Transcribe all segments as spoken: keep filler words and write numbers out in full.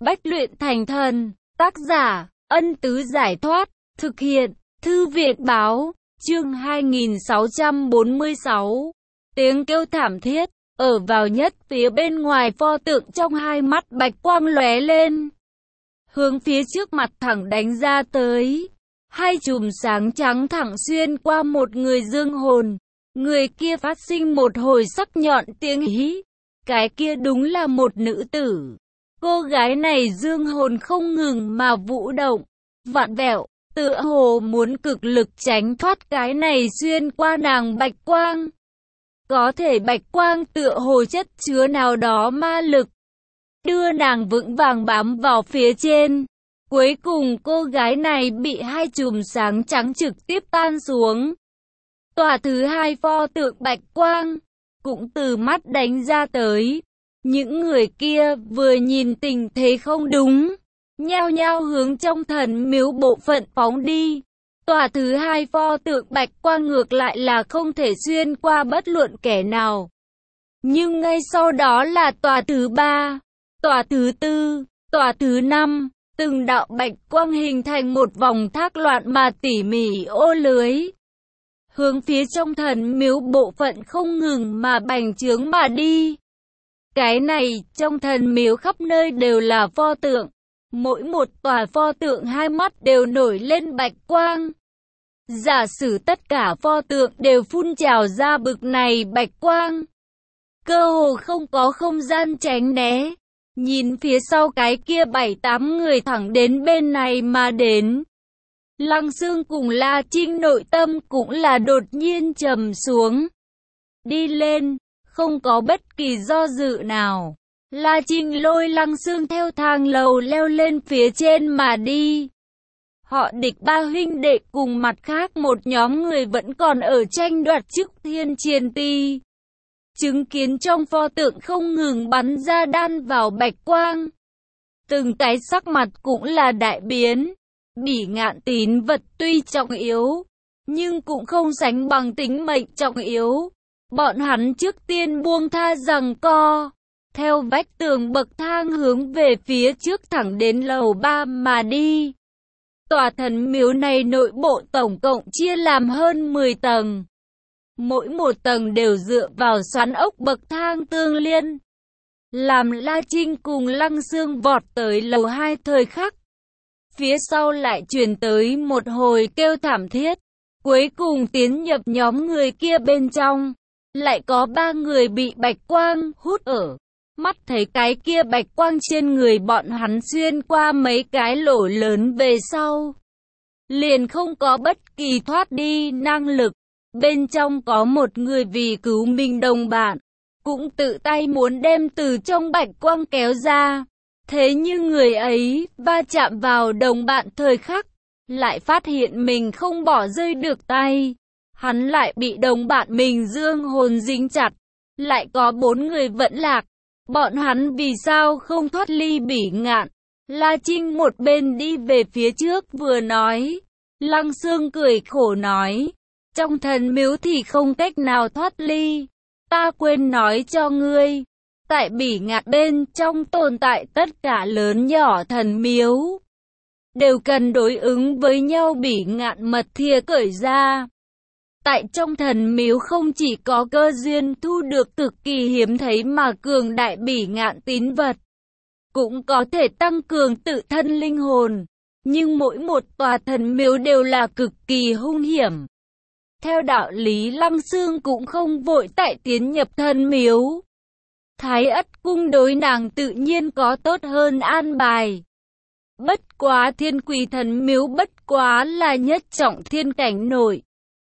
Bách luyện thành thần. Tác giả, Ân Tứ Giải Thoát. Thực hiện, Thư viện Báo. Chương hai nghìn sáu trăm bốn mươi sáu. Tiếng kêu thảm thiết. Ở vào nhất phía bên ngoài pho tượng, trong hai mắt bạch quang lóe lên, hướng phía trước mặt thẳng đánh ra tới. Hai chùm sáng trắng thẳng xuyên qua một người dương hồn. Người kia phát sinh một hồi sắc nhọn tiếng hí. Cái kia đúng là một nữ tử. Cô gái này dương hồn không ngừng mà vũ động, vặn vẹo, tựa hồ muốn cực lực tránh thoát cái này xuyên qua nàng bạch quang. Có thể bạch quang tựa hồ chất chứa nào đó ma lực, đưa nàng vững vàng bám vào phía trên. Cuối cùng cô gái này bị hai chùm sáng trắng trực tiếp tan xuống. Tòa thứ hai pho tượng bạch quang cũng từ mắt đánh ra tới. Những người kia vừa nhìn tình thế không đúng, nhao nhao hướng trong thần miếu bộ phận phóng đi. Tòa thứ hai pho tượng bạch quang ngược lại là không thể xuyên qua bất luận kẻ nào. Nhưng ngay sau đó là tòa thứ ba, tòa thứ tư, tòa thứ năm. Từng đạo bạch quang hình thành một vòng thác loạn mà tỉ mỉ ô lưới, hướng phía trong thần miếu bộ phận không ngừng mà bành trướng mà đi. Cái này, trong thần miếu khắp nơi đều là pho tượng. Mỗi một tòa pho tượng hai mắt đều nổi lên bạch quang. Giả sử tất cả pho tượng đều phun trào ra bực này bạch quang, cơ hồ không có không gian tránh né. Nhìn phía sau cái kia bảy tám người thẳng đến bên này mà đến. Lăng Xương cùng La Trinh nội tâm cũng là đột nhiên trầm xuống. Đi lên, không có bất kỳ do dự nào. La Trinh lôi Lăng Xương theo thang lầu leo lên phía trên mà đi. Họ Địch ba huynh đệ cùng mặt khác một nhóm người vẫn còn ở tranh đoạt chức thiên triền ti. Chứng kiến trong pho tượng không ngừng bắn ra đan vào bạch quang. Từng cái sắc mặt cũng là đại biến. Bỉ Ngạn tín vật tuy trọng yếu, nhưng cũng không sánh bằng tính mệnh trọng yếu. Bọn hắn trước tiên buông tha giằng co, theo vách tường bậc thang hướng về phía trước thẳng đến lầu ba mà đi. Tòa thần miếu này nội bộ tổng cộng chia làm hơn mười tầng. Mỗi một tầng đều dựa vào xoắn ốc bậc thang tương liên. Làm La Trinh cùng Lăng Xương vọt tới lầu hai thời khắc, phía sau lại truyền tới một hồi kêu thảm thiết. Cuối cùng tiến nhập nhóm người kia bên trong, lại có ba người bị bạch quang hút ở. Mắt thấy cái kia bạch quang trên người bọn hắn xuyên qua mấy cái lỗ lớn về sau, liền không có bất kỳ thoát đi năng lực. Bên trong có một người vì cứu mình đồng bạn, cũng tự tay muốn đem từ trong bạch quang kéo ra. Thế nhưng người ấy va chạm vào đồng bạn thời khắc, lại phát hiện mình không bỏ rơi được tay. Hắn lại bị đồng bạn mình dương hồn dính chặt. Lại có bốn người vẫn lạc. Bọn hắn vì sao không thoát ly Bỉ Ngạn? La Trinh một bên đi về phía trước vừa nói. Lăng Xương cười khổ nói, trong thần miếu thì không cách nào thoát ly. Ta quên nói cho ngươi, tại Bỉ Ngạn bên trong tồn tại tất cả lớn nhỏ thần miếu, đều cần đối ứng với nhau Bỉ Ngạn mật thìa cởi ra. Tại trong thần miếu không chỉ có cơ duyên thu được cực kỳ hiếm thấy mà cường đại Bỉ Ngạn tín vật, cũng có thể tăng cường tự thân linh hồn. Nhưng mỗi một tòa thần miếu đều là cực kỳ hung hiểm. Theo đạo lý Lăng Xương cũng không vội tại tiến nhập thần miếu. Thái Ất cung đối nàng tự nhiên có tốt hơn an bài. Bất quá Thiên Quỷ thần miếu bất quá là nhất trọng thiên cảnh nội.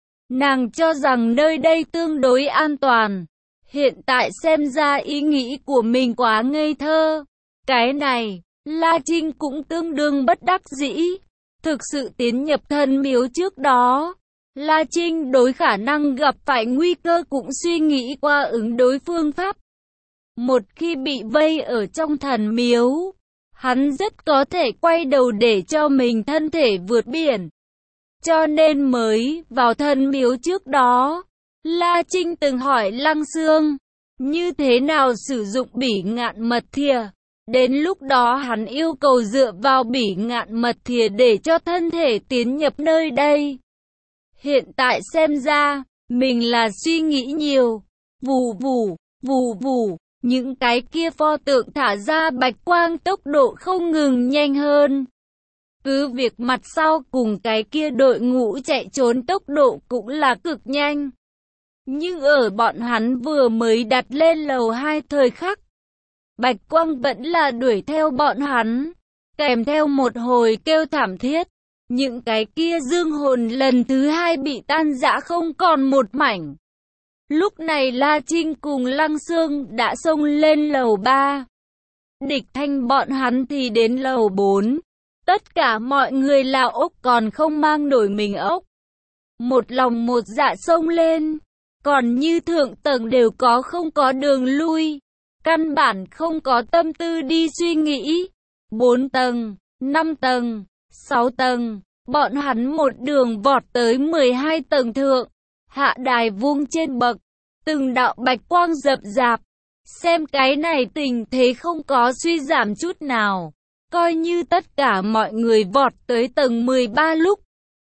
Nàng cho rằng nơi đây tương đối an toàn. Hiện tại xem ra ý nghĩ của mình quá ngây thơ. Cái này, La Trinh cũng tương đương bất đắc dĩ. Thực sự tiến nhập thần miếu trước đó, La Trinh đối khả năng gặp phải nguy cơ cũng suy nghĩ qua ứng đối phương pháp. Một khi bị vây ở trong thần miếu, hắn rất có thể quay đầu để cho mình thân thể vượt biển. Cho nên mới vào thần miếu trước đó, La Trinh từng hỏi Lăng Xương, như thế nào sử dụng Bỉ Ngạn mật thìa. Đến lúc đó hắn yêu cầu dựa vào bỉ ngạn mật thìa để cho thân thể tiến nhập nơi đây. Hiện tại xem ra, mình là suy nghĩ nhiều. Vù vù, vù vù, những cái kia pho tượng thả ra bạch quang tốc độ không ngừng nhanh hơn. Cứ việc mặt sau cùng cái kia đội ngũ chạy trốn tốc độ cũng là cực nhanh. Nhưng ở bọn hắn vừa mới đặt lên lầu hai thời khắc, bạch quang vẫn là đuổi theo bọn hắn, kèm theo một hồi kêu thảm thiết. Những cái kia dương hồn lần thứ hai bị tan rã không còn một mảnh. Lúc này La Trinh cùng Lăng Xương đã xông lên lầu ba. Địch Thanh bọn hắn thì đến lầu bốn. Tất cả mọi người là ốc còn không mang nổi mình ốc. Một lòng một dạ xông lên. Còn như thượng tầng đều có không có đường lui. Căn bản không có tâm tư đi suy nghĩ. Bốn tầng, năm tầng, sáu tầng. Bọn hắn một đường vọt tới mười hai tầng thượng. Hạ đài vuông trên bậc. Từng đạo bạch quang rậm rạp. Xem cái này tình thế không có suy giảm chút nào. Coi như tất cả mọi người vọt tới tầng mười ba lúc.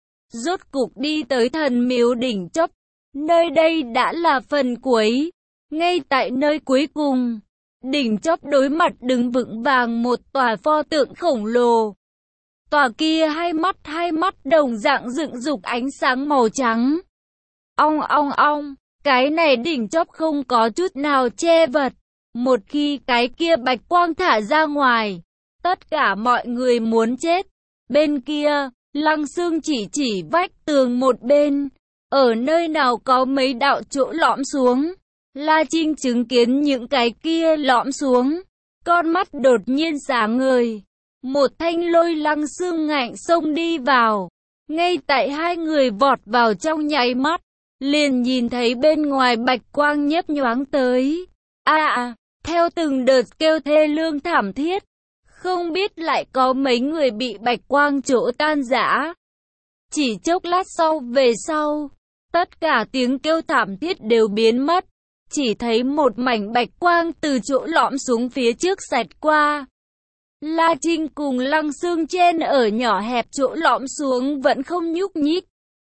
Rốt cục đi tới thần miếu đỉnh chóp. Nơi đây đã là phần cuối. Ngay tại nơi cuối cùng, đỉnh chóp đối mặt đứng vững vàng một tòa pho tượng khổng lồ. Tòa kia hai mắt hai mắt đồng dạng dựng dục ánh sáng màu trắng. Ong ong ong, cái này đỉnh chóp không có chút nào che vật. Một khi cái kia bạch quang thả ra ngoài, tất cả mọi người muốn chết. Bên kia, Lăng Xương chỉ chỉ vách tường một bên. Ở nơi nào có mấy đạo chỗ lõm xuống. La Trinh chứng kiến những cái kia lõm xuống. Con mắt đột nhiên sáng ngời. Một thanh lôi Lăng Xương ngạnh xông đi vào. Ngay tại hai người vọt vào trong nháy mắt, liền nhìn thấy bên ngoài bạch quang nhấp nhoáng tới. A à, theo từng đợt kêu thê lương thảm thiết. Không biết lại có mấy người bị bạch quang chỗ tan rã. Chỉ chốc lát sau về sau, tất cả tiếng kêu thảm thiết đều biến mất. Chỉ thấy một mảnh bạch quang từ chỗ lõm xuống phía trước xẹt qua. La Trinh cùng Lăng Xương trên ở nhỏ hẹp chỗ lõm xuống vẫn không nhúc nhích.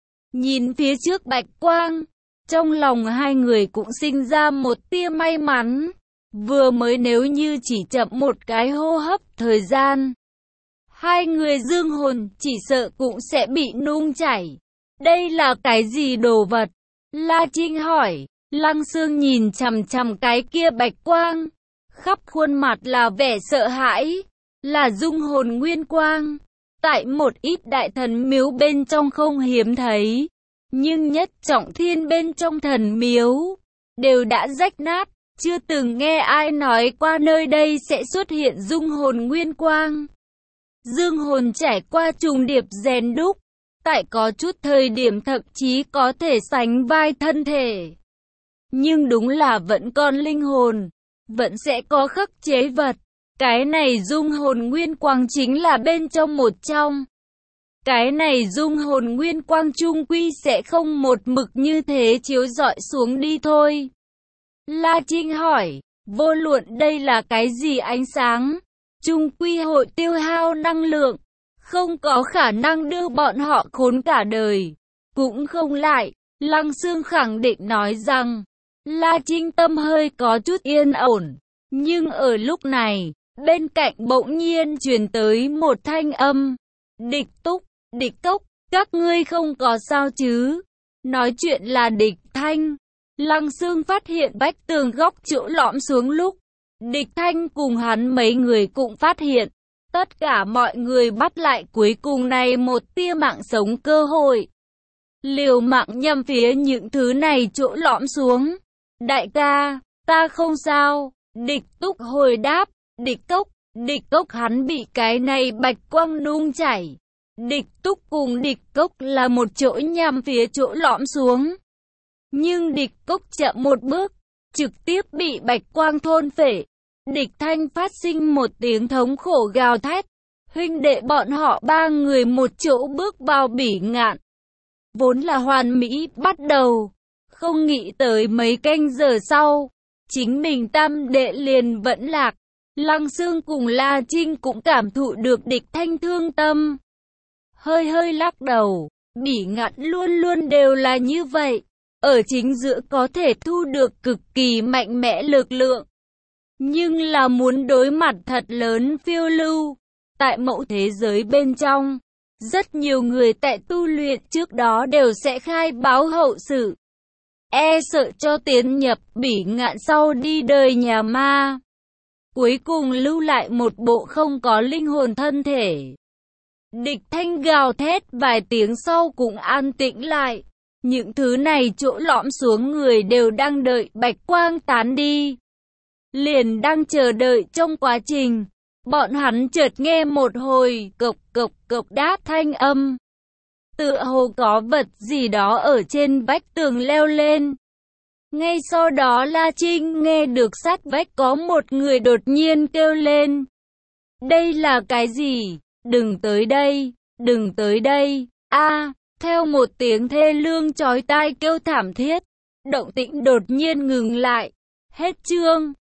Nhìn phía trước bạch quang, trong lòng hai người cũng sinh ra một tia may mắn. Vừa mới nếu như chỉ chậm một cái hô hấp thời gian, hai người dương hồn chỉ sợ cũng sẽ bị nung chảy. Đây là cái gì đồ vật? La Trinh hỏi. Lăng Xương nhìn chằm chằm cái kia bạch quang, khắp khuôn mặt là vẻ sợ hãi. Là dung hồn nguyên quang. Tại một ít đại thần miếu bên trong không hiếm thấy, nhưng nhất trọng thiên bên trong thần miếu đều đã rách nát. Chưa từng nghe ai nói qua nơi đây sẽ xuất hiện dung hồn nguyên quang. Dương hồn trải qua trùng điệp rèn đúc, tại có chút thời điểm thậm chí có thể sánh vai thân thể. Nhưng đúng là vẫn còn linh hồn, vẫn sẽ có khắc chế vật. Cái này dung hồn nguyên quang chính là bên trong một trong. Cái này dung hồn nguyên quang chung quy sẽ không một mực như thế chiếu rọi xuống đi thôi. La Trinh hỏi, vô luận đây là cái gì ánh sáng, chung quy hội tiêu hao năng lượng, không có khả năng đưa bọn họ khốn cả đời. Cũng không lại, Lăng Xương khẳng định nói rằng, La Trinh tâm hơi có chút yên ổn. Nhưng ở lúc này, bên cạnh bỗng nhiên truyền tới một thanh âm. Địch Túc, Địch Cốc, các ngươi không có sao chứ? Nói chuyện là Địch Thanh. Lăng Xương phát hiện vách tường góc chỗ lõm xuống lúc, Địch Thanh cùng hắn mấy người cũng phát hiện. Tất cả mọi người bắt lại cuối cùng này một tia mạng sống cơ hội. Liều mạng nhằm phía những thứ này chỗ lõm xuống. Đại ca, ta không sao. Địch Túc hồi đáp. Địch Cốc, Địch Cốc hắn bị cái này bạch quang nung chảy. Địch Túc cùng Địch Cốc là một chỗ nhằm phía chỗ lõm xuống. Nhưng Địch Cốc chậm một bước, trực tiếp bị bạch quang thôn phệ. Địch Thanh phát sinh một tiếng thống khổ gào thét. Huynh đệ bọn họ ba người một chỗ bước vào bỉ ngạn. Vốn là hoàn mỹ bắt đầu. Không nghĩ tới mấy canh giờ sau, chính mình tam đệ liền vẫn lạc. Lăng Xương cùng La Trinh cũng cảm thụ được Địch Thanh thương tâm. Hơi hơi lắc đầu, Bỉ Ngạn luôn luôn đều là như vậy. Ở chính giữa có thể thu được cực kỳ mạnh mẽ lực lượng. Nhưng là muốn đối mặt thật lớn phiêu lưu. Tại mẫu thế giới bên trong, rất nhiều người tại tu luyện trước đó đều sẽ khai báo hậu sự. E sợ cho tiến nhập Bỉ Ngạn sau đi đời nhà ma. Cuối cùng lưu lại một bộ không có linh hồn thân thể. Địch Thanh gào thét vài tiếng sau cũng an tĩnh lại. Những thứ này chỗ lõm xuống người đều đang đợi bạch quang tán đi. Liền đang chờ đợi trong quá trình. Bọn hắn chợt nghe một hồi cộc cộc cộc đáp thanh âm. Tựa hồ có vật gì đó ở trên vách tường leo lên. Ngay sau đó La Trinh nghe được sát vách có một người đột nhiên kêu lên. Đây là cái gì? Đừng tới đây, đừng tới đây. A, theo một tiếng thê lương chói tai kêu thảm thiết, động tĩnh đột nhiên ngừng lại. Hết chương.